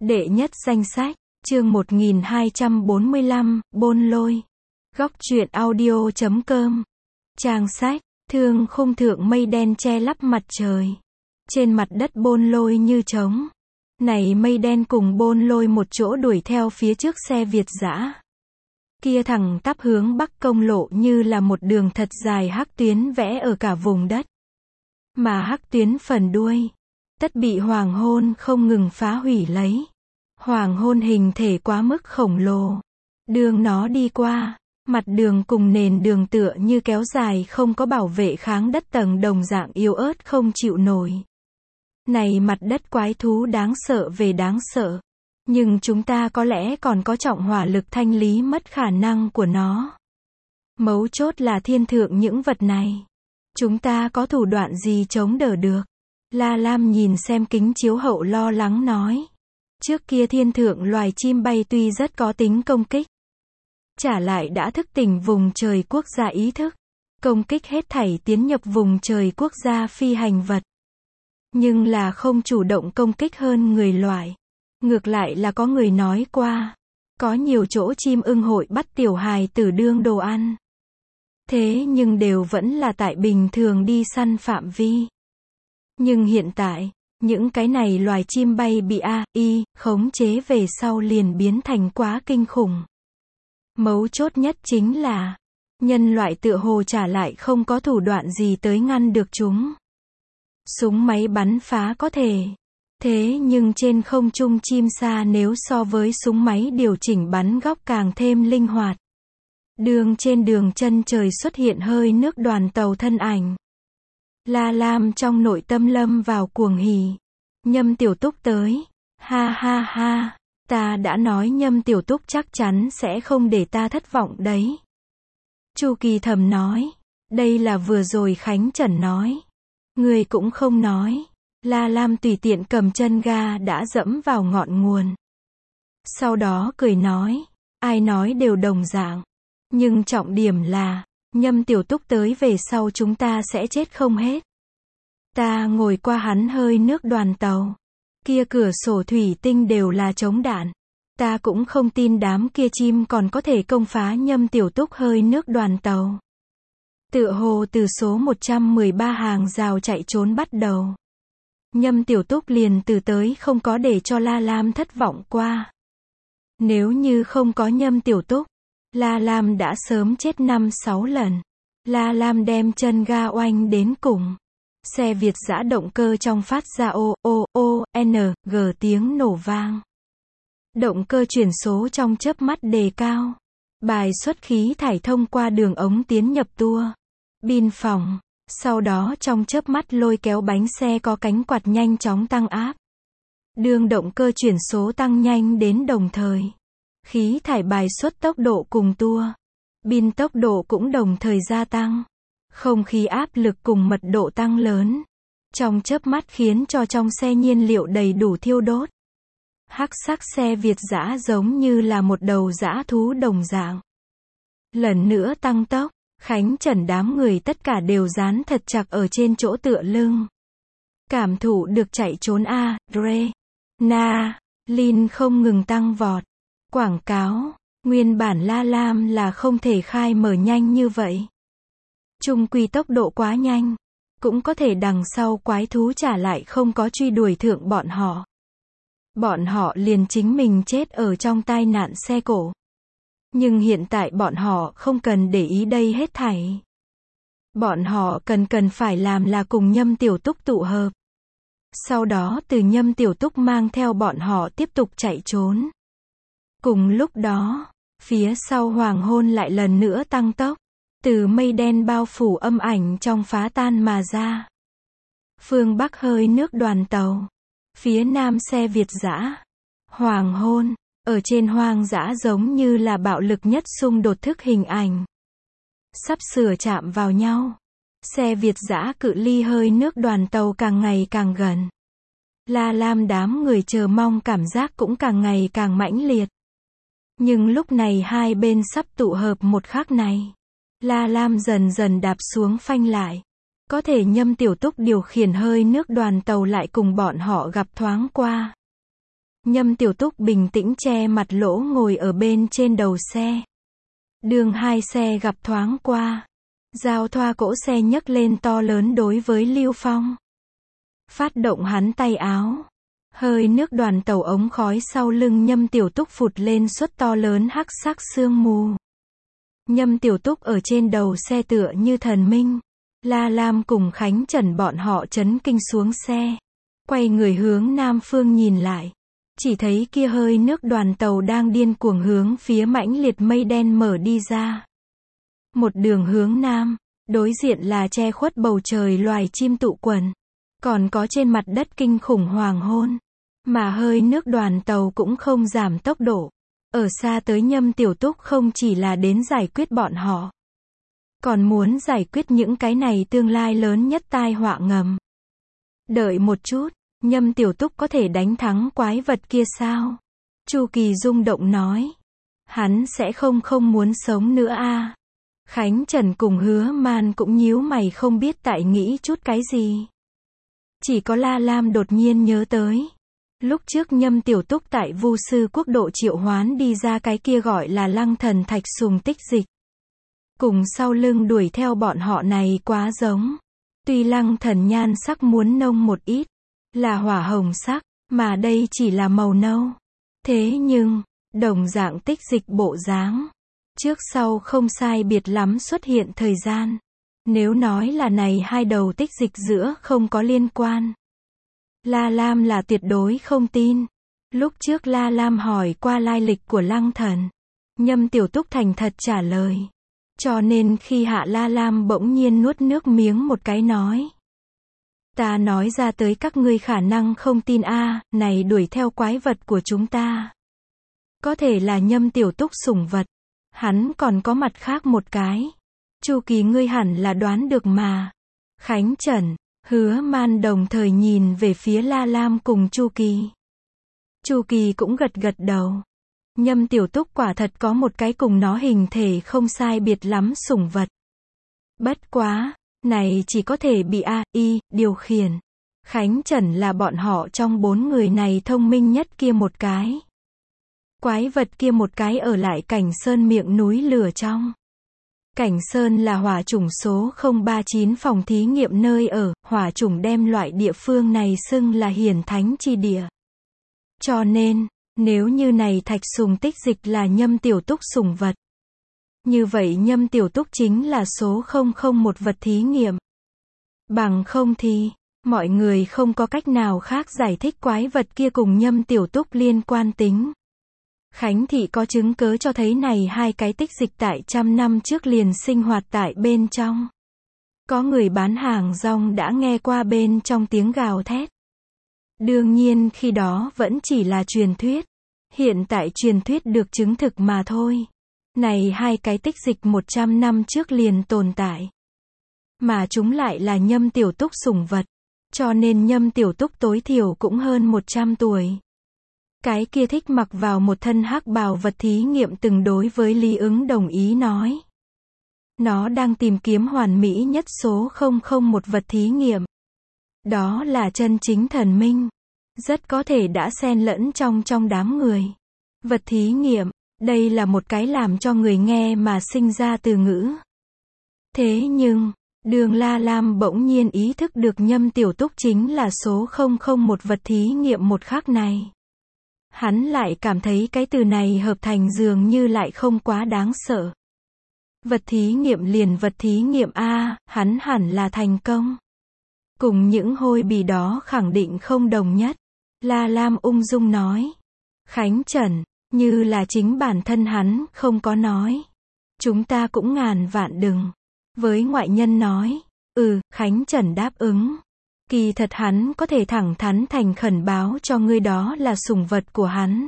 Đệ nhất danh sách, chương 1245, Bôn Lôi. Góc truyện audio.com. Trang sách, thương khung thượng mây đen che lấp mặt trời. Trên mặt đất Bôn Lôi như trống. Này mây đen cùng Bôn Lôi một chỗ đuổi theo phía trước xe Việt dã. Kia thẳng tắp hướng bắc công lộ như là một đường thật dài hắc tuyến vẽ ở cả vùng đất. Mà hắc tuyến phần đuôi, tất bị hoàng hôn không ngừng phá hủy lấy. Hoàng hôn hình thể quá mức khổng lồ. Đường nó đi qua, mặt đường cùng nền đường tựa như kéo dài không có bảo vệ kháng đất tầng đồng dạng yếu ớt không chịu nổi. Này mặt đất quái thú đáng sợ về đáng sợ. Nhưng chúng ta có lẽ còn có trọng hỏa lực thanh lý mất khả năng của nó. Mấu chốt là thiên thượng những vật này. Chúng ta có thủ đoạn gì chống đỡ được? La Lam nhìn xem kính chiếu hậu lo lắng nói. Trước kia thiên thượng loài chim bay tuy rất có tính công kích. Trả lại đã thức tỉnh vùng trời quốc gia ý thức. Công kích hết thảy tiến nhập vùng trời quốc gia phi hành vật. Nhưng là không chủ động công kích hơn người loại. Ngược lại là có người nói qua. Có nhiều chỗ chim ưng hội bắt tiểu hài tử đương đồ ăn. Thế nhưng đều vẫn là tại bình thường đi săn phạm vi. Nhưng hiện tại, những cái này loài chim bay bị AI khống chế về sau liền biến thành quá kinh khủng. Mấu chốt nhất chính là, nhân loại tựa hồ trả lại không có thủ đoạn gì tới ngăn được chúng. Súng máy bắn phá có thể. Thế nhưng trên không trung chim sa nếu so với súng máy điều chỉnh bắn góc càng thêm linh hoạt. Đường trên đường chân trời xuất hiện hơi nước đoàn tàu thân ảnh. La Lam trong nội tâm lâm vào cuồng hỉ. Nhâm Tiểu Túc tới. Ha ha ha. Ta đã nói Nhâm Tiểu Túc chắc chắn sẽ không để ta thất vọng đấy. Chu Kỳ thầm nói. Đây là vừa rồi Khánh Trần nói. Người cũng không nói. La Lam tùy tiện cầm chân ga đã dẫm vào ngọn nguồn. Sau đó cười nói. Ai nói đều đồng dạng. Nhưng trọng điểm là, Nhâm Tiểu Túc tới về sau chúng ta sẽ chết không hết. Ta ngồi qua hắn hơi nước đoàn tàu. Kia cửa sổ thủy tinh đều là chống đạn. Ta cũng không tin đám kia chim còn có thể công phá Nhâm Tiểu Túc hơi nước đoàn tàu. Tựa hồ từ số 113 hàng rào chạy trốn bắt đầu. Nhâm Tiểu Túc liền từ tới không có để cho La Lam thất vọng qua. Nếu như không có Nhâm Tiểu Túc, La Lam đã sớm chết 5-6 lần. La Lam đem chân ga oanh đến cùng. Xe Việt dã động cơ trong phát ra g tiếng nổ vang. Động cơ chuyển số trong chớp mắt đề cao. Bài xuất khí thải thông qua đường ống tiến nhập tua bin phòng. Sau đó trong chớp mắt lôi kéo bánh xe có cánh quạt nhanh chóng tăng áp. Đường động cơ chuyển số tăng nhanh đến đồng thời. Khí thải bài xuất tốc độ cùng tua bin tốc độ cũng đồng thời gia tăng. Không khí áp lực cùng mật độ tăng lớn. Trong chớp mắt khiến cho trong xe nhiên liệu đầy đủ thiêu đốt. Hắc sắc xe Việt dã giống như là một đầu dã thú đồng dạng. Lần nữa tăng tốc, Khánh Trần đám người tất cả đều dán thật chặt ở trên chỗ tựa lưng. Cảm thụ được chạy trốn Lin không ngừng tăng vọt. Quảng cáo, nguyên bản La Lam là không thể khai mở nhanh như vậy. Chung quy tốc độ quá nhanh. Cũng có thể đằng sau quái thú trả lại không có truy đuổi thượng bọn họ. Bọn họ liền chính mình chết ở trong tai nạn xe cộ. Nhưng hiện tại bọn họ không cần để ý đây hết thảy. Bọn họ cần phải làm là cùng Nhâm Tiểu Túc tụ hợp. Sau đó từ Nhâm Tiểu Túc mang theo bọn họ tiếp tục chạy trốn. Cùng lúc đó, phía sau hoàng hôn lại lần nữa tăng tốc. Từ mây đen bao phủ âm ảnh trong phá tan mà ra. Phương Bắc hơi nước đoàn tàu. Phía Nam xe Việt dã. Hoàng hôn, ở trên hoang dã giống như là bạo lực nhất xung đột thức hình ảnh. Sắp sửa chạm vào nhau. Xe Việt dã cự ly hơi nước đoàn tàu càng ngày càng gần. La Lam đám người chờ mong cảm giác cũng càng ngày càng mãnh liệt. Nhưng lúc này hai bên sắp tụ hợp một khắc này. La Lam dần dần đạp xuống phanh lại. Có thể Nhâm Tiểu Túc điều khiển hơi nước đoàn tàu lại cùng bọn họ gặp thoáng qua. Nhâm Tiểu Túc bình tĩnh che mặt lỗ ngồi ở bên trên đầu xe. Đường hai xe gặp thoáng qua. Giao thoa cỗ xe nhấc lên to lớn đối với Lưu Phong. Phát động hắn tay áo. Hơi nước đoàn tàu ống khói sau lưng Nhâm Tiểu Túc phụt lên suất to lớn hắc sắc sương mù. Nhâm Tiểu Túc ở trên đầu xe tựa như thần minh. La Lam cùng Khánh Trần bọn họ chấn kinh xuống xe. Quay người hướng nam phương nhìn lại. Chỉ thấy kia hơi nước đoàn tàu đang điên cuồng hướng phía mãnh liệt mây đen mở đi ra. Một đường hướng nam, đối diện là che khuất bầu trời loài chim tụ quần. Còn có trên mặt đất kinh khủng hoàng hôn. Mà hơi nước đoàn tàu cũng không giảm tốc độ. Ở xa tới Nhâm Tiểu Túc không chỉ là đến giải quyết bọn họ. Còn muốn giải quyết những cái này tương lai lớn nhất tai họa ngầm. Đợi một chút, Nhâm Tiểu Túc có thể đánh thắng quái vật kia sao? Chu Kỳ rung động nói. Hắn sẽ không muốn sống nữa a. Khánh Trần cùng Hứa Man cũng nhíu mày không biết tại nghĩ chút cái gì. Chỉ có La Lam đột nhiên nhớ tới. Lúc trước Nhâm Tiểu Túc tại Vu Sư Quốc độ triệu hoán đi ra cái kia gọi là Lăng Thần Thạch Sùng Tích Dịch. Cùng sau lưng đuổi theo bọn họ này quá giống. Tuy Lăng Thần nhan sắc muốn nông một ít, là hỏa hồng sắc, mà đây chỉ là màu nâu. Thế nhưng, đồng dạng tích dịch bộ dáng. Trước sau không sai biệt lắm xuất hiện thời gian. Nếu nói là này hai đầu tích dịch giữa không có liên quan. La Lam là tuyệt đối không tin. Lúc trước La Lam hỏi qua lai lịch của Lăng Thần. Nhâm Tiểu Túc thành thật trả lời. Cho nên khi Hạ La Lam bỗng nhiên nuốt nước miếng một cái nói. Ta nói ra tới các ngươi khả năng không tin a, này đuổi theo quái vật của chúng ta. Có thể là Nhâm Tiểu Túc sủng vật. Hắn còn có mặt khác một cái. Chu Kỳ ngươi hẳn là đoán được mà. Khánh Trần, Hứa Man đồng thời nhìn về phía La Lam cùng Chu Kỳ. Chu Kỳ cũng gật gật đầu. Nhâm Tiểu Túc quả thật có một cái cùng nó hình thể không sai biệt lắm sủng vật. Bất quá, này chỉ có thể bị AI điều khiển. Khánh Trần là bọn họ trong 4 người này thông minh nhất kia một cái. Quái vật kia một cái ở lại Cảnh Sơn miệng núi lửa trong. Cảnh Sơn là hỏa chủng số 039 phòng thí nghiệm nơi ở, hỏa chủng đem loại địa phương này xưng là hiển thánh chi địa. Cho nên, nếu như này thạch sùng tích dịch là Nhâm Tiểu Túc sủng vật. Như vậy Nhâm Tiểu Túc chính là số 001 vật thí nghiệm. Bằng không thì, mọi người không có cách nào khác giải thích quái vật kia cùng Nhâm Tiểu Túc liên quan tính. Khánh Thị có chứng cớ cho thấy này hai cái tích dịch tại 100 năm trước liền sinh hoạt tại bên trong. Có người bán hàng rong đã nghe qua bên trong tiếng gào thét. Đương nhiên khi đó vẫn chỉ là truyền thuyết. Hiện tại truyền thuyết được chứng thực mà thôi. Này hai cái tích dịch 100 năm trước liền tồn tại. Mà chúng lại là Nhâm Tiểu Túc sủng vật. Cho nên Nhâm Tiểu Túc tối thiểu cũng hơn 100 tuổi. Cái kia thích mặc vào một thân hắc bào vật thí nghiệm từng đối với Lý Ứng đồng ý nói. Nó đang tìm kiếm hoàn mỹ nhất số 001 vật thí nghiệm. Đó là chân chính thần minh. Rất có thể đã xen lẫn trong đám người. Vật thí nghiệm, đây là một cái làm cho người nghe mà sinh ra từ ngữ. Thế nhưng, Đường La Lam bỗng nhiên ý thức được Nhâm Tiểu Túc chính là số 001 vật thí nghiệm một khắc này. Hắn lại cảm thấy cái từ này hợp thành dường như lại không quá đáng sợ. Vật thí nghiệm liền vật thí nghiệm a, hắn hẳn là thành công. Cùng những hôi bì đó khẳng định không đồng nhất. La Lam ung dung nói. Khánh Trần, như là chính bản thân hắn không có nói. Chúng ta cũng ngàn vạn đừng. Với ngoại nhân nói. Khánh Trần đáp ứng. Kỳ thật hắn có thể thẳng thắn thành khẩn báo cho ngươi đó là sủng vật của hắn.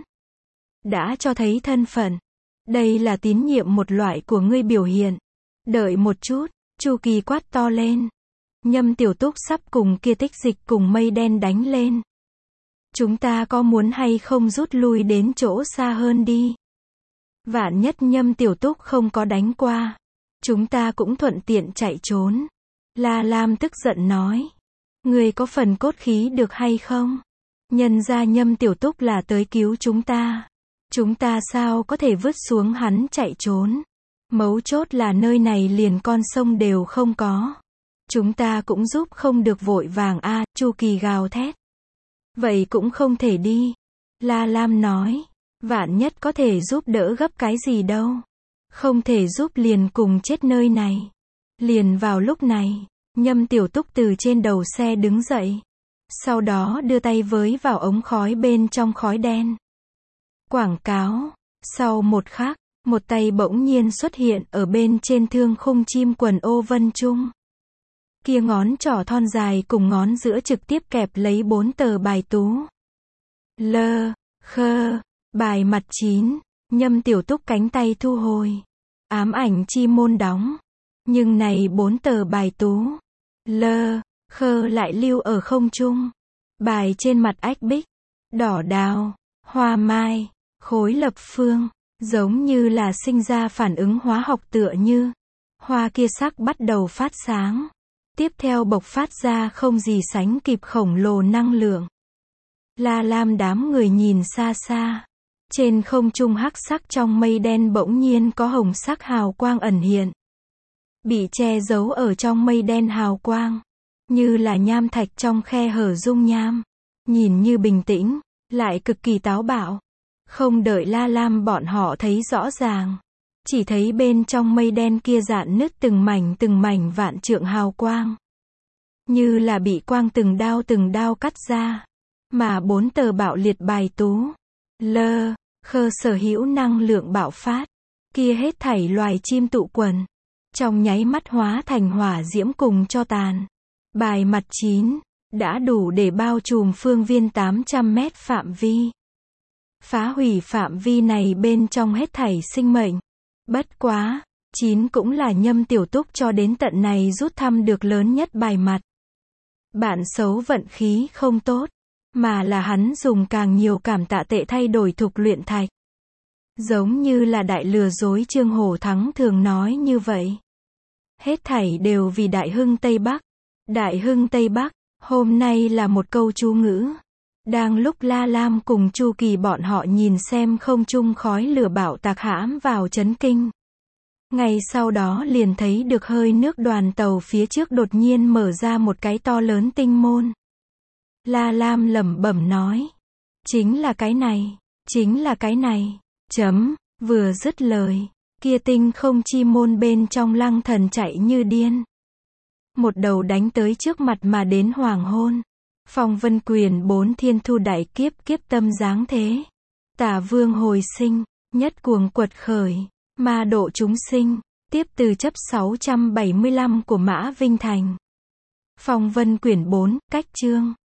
Đã cho thấy thân phận. Đây là tín nhiệm một loại của ngươi biểu hiện. Đợi một chút, Chu Kỳ quát to lên. Nhâm Tiểu Túc sắp cùng kia tích dịch cùng mây đen đánh lên. Chúng ta có muốn hay không rút lui đến chỗ xa hơn đi? Vạn nhất Nhâm Tiểu Túc không có đánh qua. Chúng ta cũng thuận tiện chạy trốn. La Lam tức giận nói. Ngươi có phần cốt khí được hay không? Nhân ra Nhâm Tiểu Túc là tới cứu chúng ta sao có thể vứt xuống hắn chạy trốn. Mấu chốt là nơi này liền con sông đều không có. Chúng ta cũng giúp không được vội vàng a, Chu Kỳ gào thét. Vậy cũng không thể đi. La Lam nói, vạn nhất có thể giúp đỡ gấp cái gì đâu. Không thể giúp liền cùng chết nơi này. Liền vào lúc này, Nhâm Tiểu Túc từ trên đầu xe đứng dậy. Sau đó đưa tay với vào ống khói bên trong khói đen. Quảng cáo. Sau một khắc, một tay bỗng nhiên xuất hiện ở bên trên thương khung chim quần ô vân trung. Kia ngón trỏ thon dài cùng ngón giữa trực tiếp kẹp lấy 4 tờ bài tú. Lơ, khơ, bài mặt 9, Nhâm Tiểu Túc cánh tay thu hồi. Ám ảnh chi môn đóng. Nhưng này 4 tờ bài tú. Lơ, khơ lại lưu ở không trung. Bài trên mặt ách bích, đỏ đào, hoa mai, khối lập phương, giống như là sinh ra phản ứng hóa học tựa như. Hoa kia sắc bắt đầu phát sáng. Tiếp theo bộc phát ra không gì sánh kịp khổng lồ năng lượng. La Lam đám người nhìn xa xa. Trên không trung hắc sắc trong mây đen bỗng nhiên có hồng sắc hào quang ẩn hiện. Bị che giấu ở trong mây đen hào quang. Như là nham thạch trong khe hở dung nham. Nhìn như bình tĩnh, lại cực kỳ táo bạo. Không đợi La Lam bọn họ thấy rõ ràng. Chỉ thấy bên trong mây đen kia rạn nứt từng mảnh vạn trượng hào quang. Như là bị quang từng đao cắt ra. Mà 4 tờ bạo liệt bài tú. Lơ, khơ sở hữu năng lượng bạo phát. Kia hết thảy loài chim tụ quần. Trong nháy mắt hóa thành hỏa diễm cùng cho tàn. Bài mặt 9, đã đủ để bao trùm phương viên 800 mét phạm vi. Phá hủy phạm vi này bên trong hết thảy sinh mệnh. Bất quá, 9 cũng là Nhâm Tiểu Túc cho đến tận này rút thăm được lớn nhất bài mặt. Bạn xấu vận khí không tốt, mà là hắn dùng càng nhiều cảm tạ tệ thay đổi thục luyện thạch. Giống như là đại lừa dối Trương Hổ Thắng thường nói như vậy. Hết thảy đều vì Đại Hưng Tây Bắc. Đại Hưng Tây Bắc, hôm nay là một câu chú ngữ. Đang lúc La Lam cùng Chu Kỳ bọn họ nhìn xem không trung khói lửa bạo tạc hãm vào chấn kinh. Ngay sau đó liền thấy được hơi nước đoàn tàu phía trước đột nhiên mở ra một cái to lớn tinh môn. La Lam lẩm bẩm nói. Chính là cái này. Vừa dứt lời. Kia tinh không chi môn bên trong Lăng Thần chạy như điên. Một đầu đánh tới trước mặt mà đến hoàng hôn. Phong vân quyền 4 thiên thu đại kiếp tâm dáng thế. Tả vương hồi sinh, nhất cuồng quật khởi, ma độ chúng sinh, tiếp từ chấp 675 của Mã Vinh Thành. Phong vân quyển 4, cách chương.